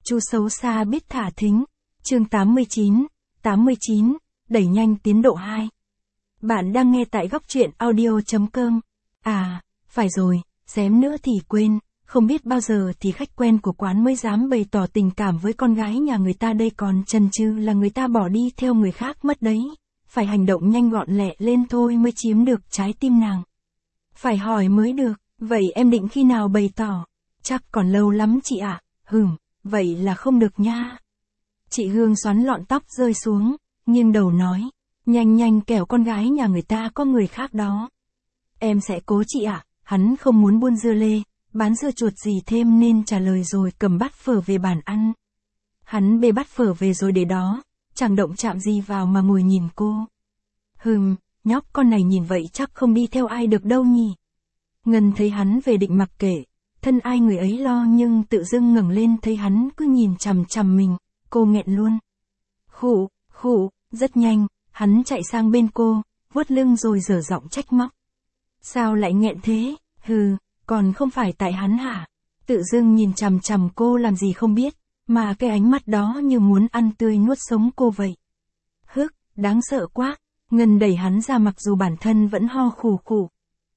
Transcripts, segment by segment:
Chú xấu xa biết thả thính. Chương 89, đẩy nhanh tiến độ 2. Bạn đang nghe tại góc truyện audio.com. À, phải rồi, xém nữa thì quên, không biết bao giờ thì khách quen của quán mới dám bày tỏ tình cảm với con gái nhà người ta đây, còn chần chừ là người ta bỏ đi theo người khác mất đấy. Phải hành động nhanh gọn lẹ lên thôi mới chiếm được trái tim nàng. Phải hỏi mới được, vậy em định khi nào bày tỏ? Chắc còn lâu lắm chị ạ. Vậy là không được nha. Chị Hương xoắn lọn tóc rơi xuống, nghiêng đầu nói, nhanh kẻo con gái nhà người ta có người khác đó. Em sẽ cố chị ạ. Hắn không muốn buôn dưa lê, bán dưa chuột gì thêm nên trả lời rồi cầm bát phở về bàn ăn. Hắn bê bát phở về rồi để đó, chẳng động chạm gì vào mà ngồi nhìn cô. Nhóc con này nhìn vậy chắc không đi theo ai được đâu nhỉ. Ngân thấy hắn về định mặc kệ, thân ai người ấy lo, nhưng tự dưng ngẩng lên thấy hắn cứ nhìn chằm chằm mình, cô nghẹn luôn. Khụ, rất nhanh, hắn chạy sang bên cô, vuốt lưng rồi giở giọng trách móc. Sao lại nghẹn thế? Còn không phải tại hắn hả? Tự dưng nhìn chằm chằm cô làm gì không biết, mà cái ánh mắt đó như muốn ăn tươi nuốt sống cô vậy. Đáng sợ quá. Ngân đẩy hắn ra mặc dù bản thân vẫn ho khủ.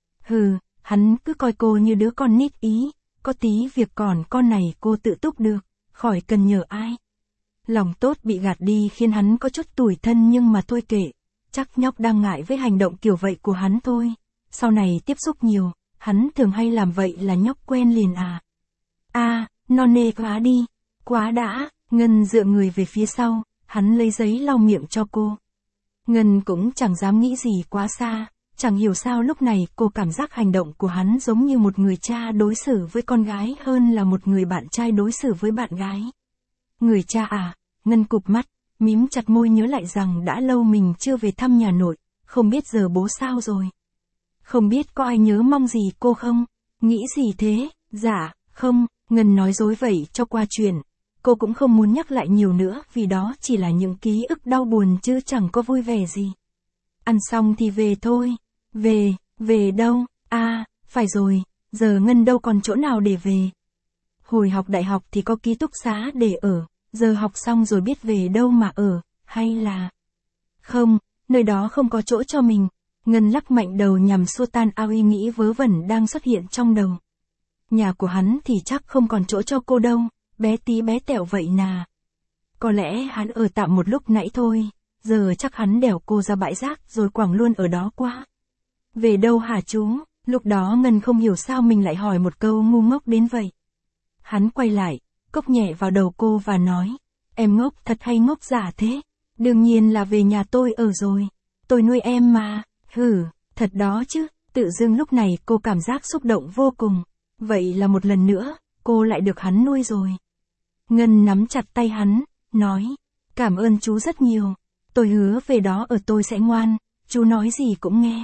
Hắn cứ coi cô như đứa con nít ý, có tí việc còn con này cô tự túc được, khỏi cần nhờ ai. Lòng tốt bị gạt đi khiến hắn có chút tủi thân, nhưng mà thôi kệ, chắc nhóc đang ngại với hành động kiểu vậy của hắn thôi. Sau này tiếp xúc nhiều, hắn thường hay làm vậy là nhóc quen liền à. Non nê quá đi, quá đã. Ngân dựa người về phía sau, hắn lấy giấy lau miệng cho cô. Ngân cũng chẳng dám nghĩ gì quá xa, chẳng hiểu sao lúc này cô cảm giác hành động của hắn giống như một người cha đối xử với con gái hơn là một người bạn trai đối xử với bạn gái. Người cha à? Ngân cụp mắt, mím chặt môi nhớ lại rằng đã lâu mình chưa về thăm nhà nội, không biết giờ bố sao rồi. Không biết có ai nhớ mong gì cô không? Nghĩ gì thế? Dạ, không, Ngân nói dối vậy cho qua chuyện. Cô cũng không muốn nhắc lại nhiều nữa vì đó chỉ là những ký ức đau buồn chứ chẳng có vui vẻ gì. Ăn xong thì về thôi. Về đâu? Phải rồi, giờ Ngân đâu còn chỗ nào để về. Hồi học đại học thì có ký túc xá để ở, giờ học xong rồi biết về đâu mà ở, hay là... Không, nơi đó không có chỗ cho mình. Ngân lắc mạnh đầu nhằm xua tan ao ý nghĩ vớ vẩn đang xuất hiện trong đầu. Nhà của hắn thì chắc không còn chỗ cho cô đâu, bé tí bé tẹo vậy nà. Có lẽ hắn ở tạm một lúc nãy thôi, giờ chắc hắn đèo cô ra bãi rác rồi quẳng luôn ở đó quá. Về đâu hả chú? Lúc đó Ngân không hiểu sao mình lại hỏi một câu ngu ngốc đến vậy. Hắn quay lại, cốc nhẹ vào đầu cô và nói, em ngốc thật hay ngốc giả thế? Đương nhiên là về nhà tôi ở rồi, tôi nuôi em mà. Thật đó chứ. Tự dưng lúc này cô cảm giác xúc động vô cùng. Vậy là một lần nữa, cô lại được hắn nuôi rồi. Ngân nắm chặt tay hắn, nói, cảm ơn chú rất nhiều. Tôi hứa về đó ở tôi sẽ ngoan, chú nói gì cũng nghe.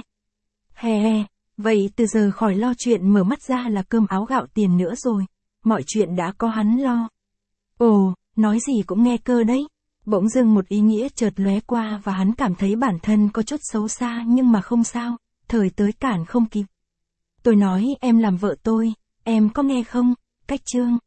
Vậy từ giờ khỏi lo chuyện mở mắt ra là cơm áo gạo tiền nữa rồi. Mọi chuyện đã có hắn lo. Ồ, nói gì cũng nghe cơ đấy. Bỗng dưng một ý nghĩa chợt lóe qua và hắn cảm thấy bản thân có chút xấu xa, nhưng mà không sao, thời tới cản không kịp. Tôi nói em làm vợ tôi, em có nghe không? Cách chương.